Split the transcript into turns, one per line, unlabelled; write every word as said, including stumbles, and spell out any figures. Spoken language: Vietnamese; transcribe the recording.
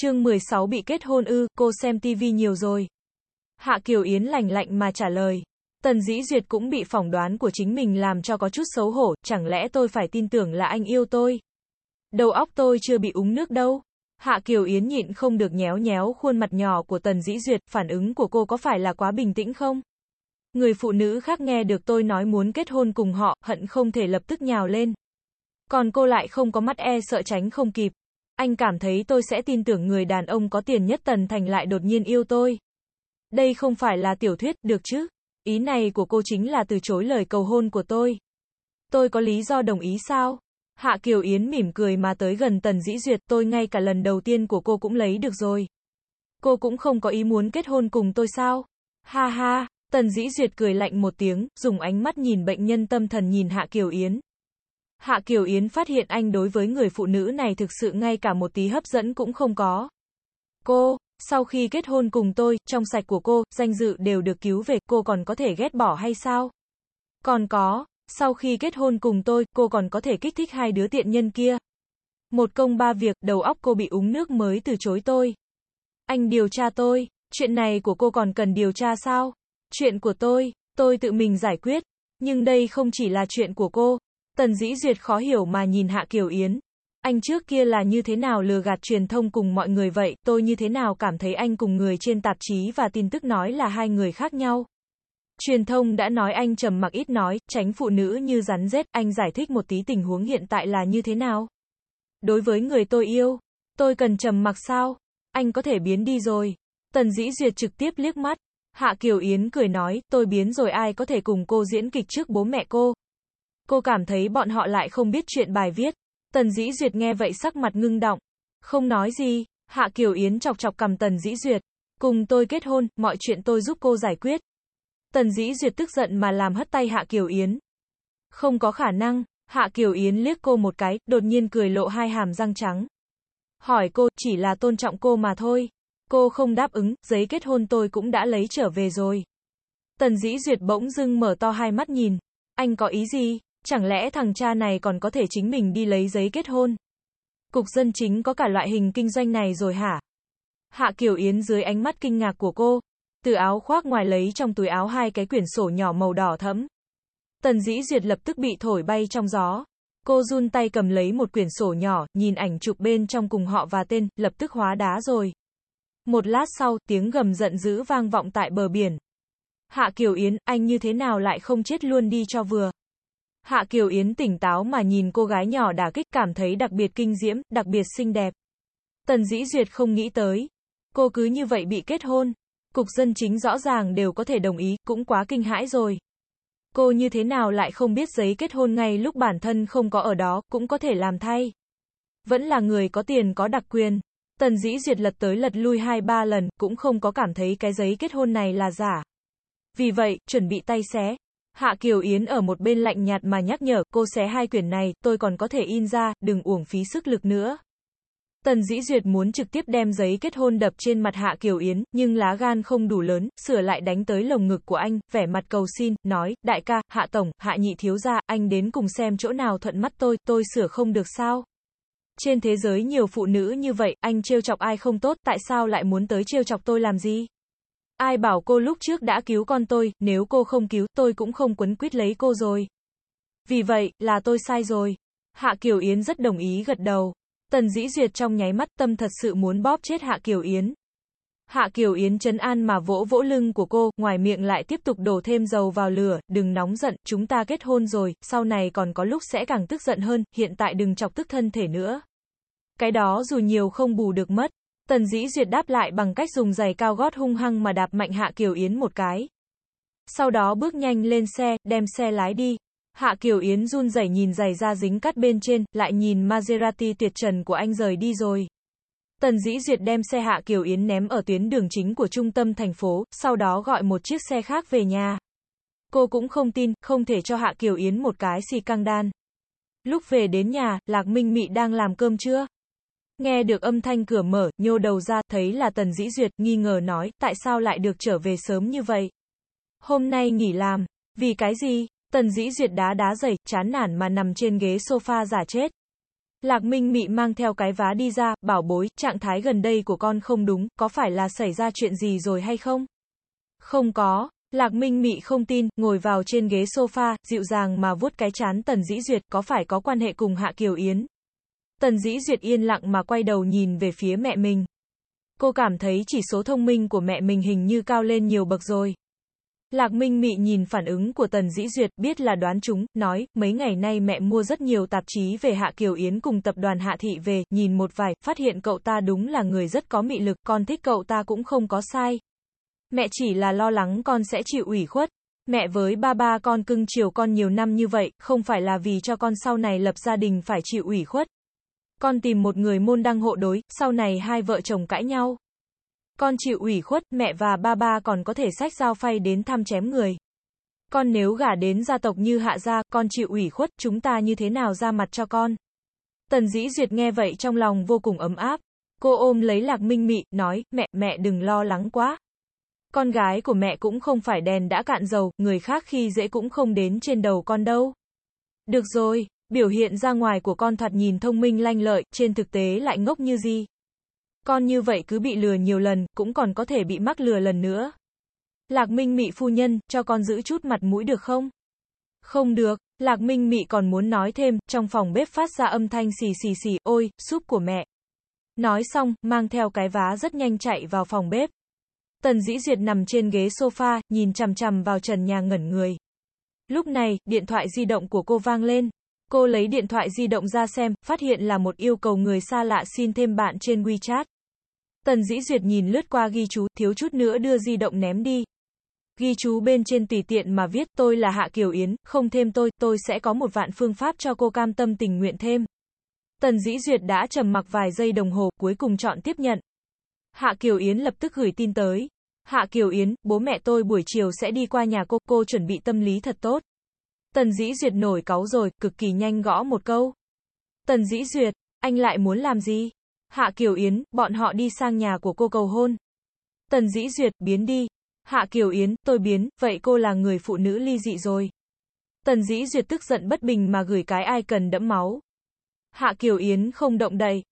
Chương mười sáu bị kết hôn ư, cô xem tivi nhiều rồi. Hạ Kiều Yến lạnh lạnh mà trả lời. Tần Dĩ Duyệt cũng bị phỏng đoán của chính mình làm cho có chút xấu hổ, chẳng lẽ tôi phải tin tưởng là anh yêu tôi? Đầu óc tôi chưa bị uống nước đâu. Hạ Kiều Yến nhịn không được nhéo nhéo khuôn mặt nhỏ của Tần Dĩ Duyệt, phản ứng của cô có phải là quá bình tĩnh không? Người phụ nữ khác nghe được tôi nói muốn kết hôn cùng họ, hận không thể lập tức nhào lên. Còn cô lại không có mắt e sợ tránh không kịp. Anh cảm thấy tôi sẽ tin tưởng người đàn ông có tiền nhất Tần Thành lại đột nhiên yêu tôi. Đây không phải là tiểu thuyết, được chứ? Ý này của cô chính là từ chối lời cầu hôn của tôi. Tôi có lý do đồng ý sao? Hạ Kiều Yến mỉm cười mà tới gần Tần Dĩ Duyệt, tôi ngay cả lần đầu tiên của cô cũng lấy được rồi. Cô cũng không có ý muốn kết hôn cùng tôi sao? Ha ha, Tần Dĩ Duyệt cười lạnh một tiếng, dùng ánh mắt nhìn bệnh nhân tâm thần nhìn Hạ Kiều Yến. Hạ Kiều Yến phát hiện anh đối với người phụ nữ này thực sự ngay cả một tí hấp dẫn cũng không có. Cô, sau khi kết hôn cùng tôi, trong sạch của cô, danh dự đều được cứu về, cô còn có thể ghét bỏ hay sao? Còn có, sau khi kết hôn cùng tôi, cô còn có thể kích thích hai đứa tiện nhân kia. Một công ba việc, đầu óc cô bị uống nước mới từ chối tôi. Anh điều tra tôi, chuyện này của cô còn cần điều tra sao? Chuyện của tôi, tôi tự mình giải quyết. Nhưng đây không chỉ là chuyện của cô. Tần Dĩ Duyệt khó hiểu mà nhìn Hạ Kiều Yến. Anh trước kia là như thế nào lừa gạt truyền thông cùng mọi người vậy, tôi như thế nào cảm thấy anh cùng người trên tạp chí và tin tức nói là hai người khác nhau. Truyền thông đã nói anh trầm mặc ít nói, tránh phụ nữ như rắn rết, anh giải thích một tí tình huống hiện tại là như thế nào. Đối với người tôi yêu, tôi cần trầm mặc sao? Anh có thể biến đi rồi. Tần Dĩ Duyệt trực tiếp liếc mắt. Hạ Kiều Yến cười nói, tôi biến rồi ai có thể cùng cô diễn kịch trước bố mẹ cô. Cô cảm thấy bọn họ lại không biết chuyện bài viết. Tần Dĩ Duyệt nghe vậy sắc mặt ngưng đọng. Không nói gì, Hạ Kiều Yến chọc chọc cằm Tần Dĩ Duyệt. Cùng tôi kết hôn, mọi chuyện tôi giúp cô giải quyết. Tần Dĩ Duyệt tức giận mà làm hất tay Hạ Kiều Yến. Không có khả năng, Hạ Kiều Yến liếc cô một cái, đột nhiên cười lộ hai hàm răng trắng. Hỏi cô, chỉ là tôn trọng cô mà thôi. Cô không đáp ứng, giấy kết hôn tôi cũng đã lấy trở về rồi. Tần Dĩ Duyệt bỗng dưng mở to hai mắt nhìn. Anh có ý gì? Chẳng lẽ thằng cha này còn có thể chính mình đi lấy giấy kết hôn? Cục dân chính có cả loại hình kinh doanh này rồi hả? Hạ Kiều Yến dưới ánh mắt kinh ngạc của cô, từ áo khoác ngoài lấy trong túi áo hai cái quyển sổ nhỏ màu đỏ thẫm. Tần Dĩ Duyệt lập tức bị thổi bay trong gió. Cô run tay cầm lấy một quyển sổ nhỏ, nhìn ảnh chụp bên trong cùng họ và tên, lập tức hóa đá rồi. Một lát sau, tiếng gầm giận dữ vang vọng tại bờ biển. Hạ Kiều Yến, anh như thế nào lại không chết luôn đi cho vừa? Hạ Kiều Yến tỉnh táo mà nhìn cô gái nhỏ đả kích, cảm thấy đặc biệt kinh diễm, đặc biệt xinh đẹp. Tần Dĩ Duyệt không nghĩ tới. Cô cứ như vậy bị kết hôn. Cục dân chính rõ ràng đều có thể đồng ý, cũng quá kinh hãi rồi. Cô như thế nào lại không biết giấy kết hôn ngay lúc bản thân không có ở đó, cũng có thể làm thay. Vẫn là người có tiền có đặc quyền. Tần Dĩ Duyệt lật tới lật lui hai ba lần, cũng không có cảm thấy cái giấy kết hôn này là giả. Vì vậy, chuẩn bị tay xé. Hạ Kiều Yến ở một bên lạnh nhạt mà nhắc nhở, cô xé hai quyển này, tôi còn có thể in ra, đừng uổng phí sức lực nữa. Tần Dĩ Duyệt muốn trực tiếp đem giấy kết hôn đập trên mặt Hạ Kiều Yến, nhưng lá gan không đủ lớn, sửa lại đánh tới lồng ngực của anh, vẻ mặt cầu xin, nói, đại ca, Hạ Tổng, Hạ Nhị Thiếu gia, anh đến cùng xem chỗ nào thuận mắt tôi, tôi sửa không được sao? Trên thế giới nhiều phụ nữ như vậy, anh trêu chọc ai không tốt, tại sao lại muốn tới trêu chọc tôi làm gì? Ai bảo cô lúc trước đã cứu con tôi, nếu cô không cứu, tôi cũng không quấn quýt lấy cô rồi. Vì vậy, là tôi sai rồi. Hạ Kiều Yến rất đồng ý gật đầu. Tần Dĩ Duyệt trong nháy mắt tâm thật sự muốn bóp chết Hạ Kiều Yến. Hạ Kiều Yến trấn an mà vỗ vỗ lưng của cô, ngoài miệng lại tiếp tục đổ thêm dầu vào lửa, đừng nóng giận, chúng ta kết hôn rồi, sau này còn có lúc sẽ càng tức giận hơn, hiện tại đừng chọc tức thân thể nữa. Cái đó dù nhiều không bù được mất. Tần Dĩ Duyệt đáp lại bằng cách dùng giày cao gót hung hăng mà đạp mạnh Hạ Kiều Yến một cái. Sau đó bước nhanh lên xe, đem xe lái đi. Hạ Kiều Yến run rẩy nhìn giày da dính cát bên trên, lại nhìn Maserati tuyệt trần của anh rời đi rồi. Tần Dĩ Duyệt đem xe Hạ Kiều Yến ném ở tuyến đường chính của trung tâm thành phố, sau đó gọi một chiếc xe khác về nhà. Cô cũng không tin, không thể cho Hạ Kiều Yến một cái xì căng đan. Lúc về đến nhà, Lạc Minh Mị đang làm cơm chưa? Nghe được âm thanh cửa mở, nhô đầu ra, thấy là Tần Dĩ Duyệt, nghi ngờ nói, tại sao lại được trở về sớm như vậy? Hôm nay nghỉ làm. Vì cái gì? Tần Dĩ Duyệt đá đá giày, chán nản mà nằm trên ghế sofa giả chết. Lạc Minh Mị mang theo cái vá đi ra, bảo bối, trạng thái gần đây của con không đúng, có phải là xảy ra chuyện gì rồi hay không? Không có. Lạc Minh Mị không tin, ngồi vào trên ghế sofa, dịu dàng mà vuốt cái trán Tần Dĩ Duyệt, có phải có quan hệ cùng Hạ Kiều Yến? Tần Dĩ Duyệt yên lặng mà quay đầu nhìn về phía mẹ mình. Cô cảm thấy chỉ số thông minh của mẹ mình hình như cao lên nhiều bậc rồi. Lạc Minh Mị nhìn phản ứng của Tần Dĩ Duyệt, biết là đoán chúng, nói, mấy ngày nay mẹ mua rất nhiều tạp chí về Hạ Kiều Yến cùng tập đoàn Hạ Thị về, nhìn một vài, phát hiện cậu ta đúng là người rất có mị lực, con thích cậu ta cũng không có sai. Mẹ chỉ là lo lắng con sẽ chịu ủy khuất. Mẹ với ba ba con cưng chiều con nhiều năm như vậy, không phải là vì cho con sau này lập gia đình phải chịu ủy khuất. Con tìm một người môn đăng hộ đối, sau này hai vợ chồng cãi nhau. Con chịu ủy khuất, mẹ và ba ba còn có thể xách dao phay đến thăm chém người. Con nếu gả đến gia tộc như Hạ gia, con chịu ủy khuất, chúng ta như thế nào ra mặt cho con? Tần Dĩ Duyệt nghe vậy trong lòng vô cùng ấm áp. Cô ôm lấy Lạc Minh Mị, nói, mẹ, mẹ đừng lo lắng quá. Con gái của mẹ cũng không phải đèn đã cạn dầu, người khác khi dễ cũng không đến trên đầu con đâu. Được rồi, biểu hiện ra ngoài của con thoạt nhìn thông minh lanh lợi, trên thực tế lại ngốc như gì. Con như vậy cứ bị lừa nhiều lần, cũng còn có thể bị mắc lừa lần nữa. Lạc Minh Mị phu nhân, cho con giữ chút mặt mũi được không? Không được, Lạc Minh Mị còn muốn nói thêm, trong phòng bếp phát ra âm thanh xì xì xì, ôi, súp của mẹ. Nói xong, mang theo cái vá rất nhanh chạy vào phòng bếp. Tần Dĩ Duyệt nằm trên ghế sofa, nhìn chằm chằm vào trần nhà ngẩn người. Lúc này, điện thoại di động của cô vang lên. Cô lấy điện thoại di động ra xem, phát hiện là một yêu cầu người xa lạ xin thêm bạn trên WeChat. Tần Dĩ Duyệt nhìn lướt qua ghi chú, thiếu chút nữa đưa di động ném đi. Ghi chú bên trên tùy tiện mà viết, tôi là Hạ Kiều Yến, không thêm tôi, tôi sẽ có một vạn phương pháp cho cô cam tâm tình nguyện thêm. Tần Dĩ Duyệt đã trầm mặc vài giây đồng hồ, cuối cùng chọn tiếp nhận. Hạ Kiều Yến lập tức gửi tin tới. Hạ Kiều Yến, bố mẹ tôi buổi chiều sẽ đi qua nhà cô, cô chuẩn bị tâm lý thật tốt. Tần Dĩ Duyệt nổi cáu rồi, cực kỳ nhanh gõ một câu. Tần Dĩ Duyệt, anh lại muốn làm gì? Hạ Kiều Yến, bọn họ đi sang nhà của cô cầu hôn. Tần Dĩ Duyệt, biến đi. Hạ Kiều Yến, tôi biến, vậy cô là người phụ nữ ly dị rồi. Tần Dĩ Duyệt tức giận bất bình mà gửi cái icon đẫm máu. Hạ Kiều Yến không động đậy.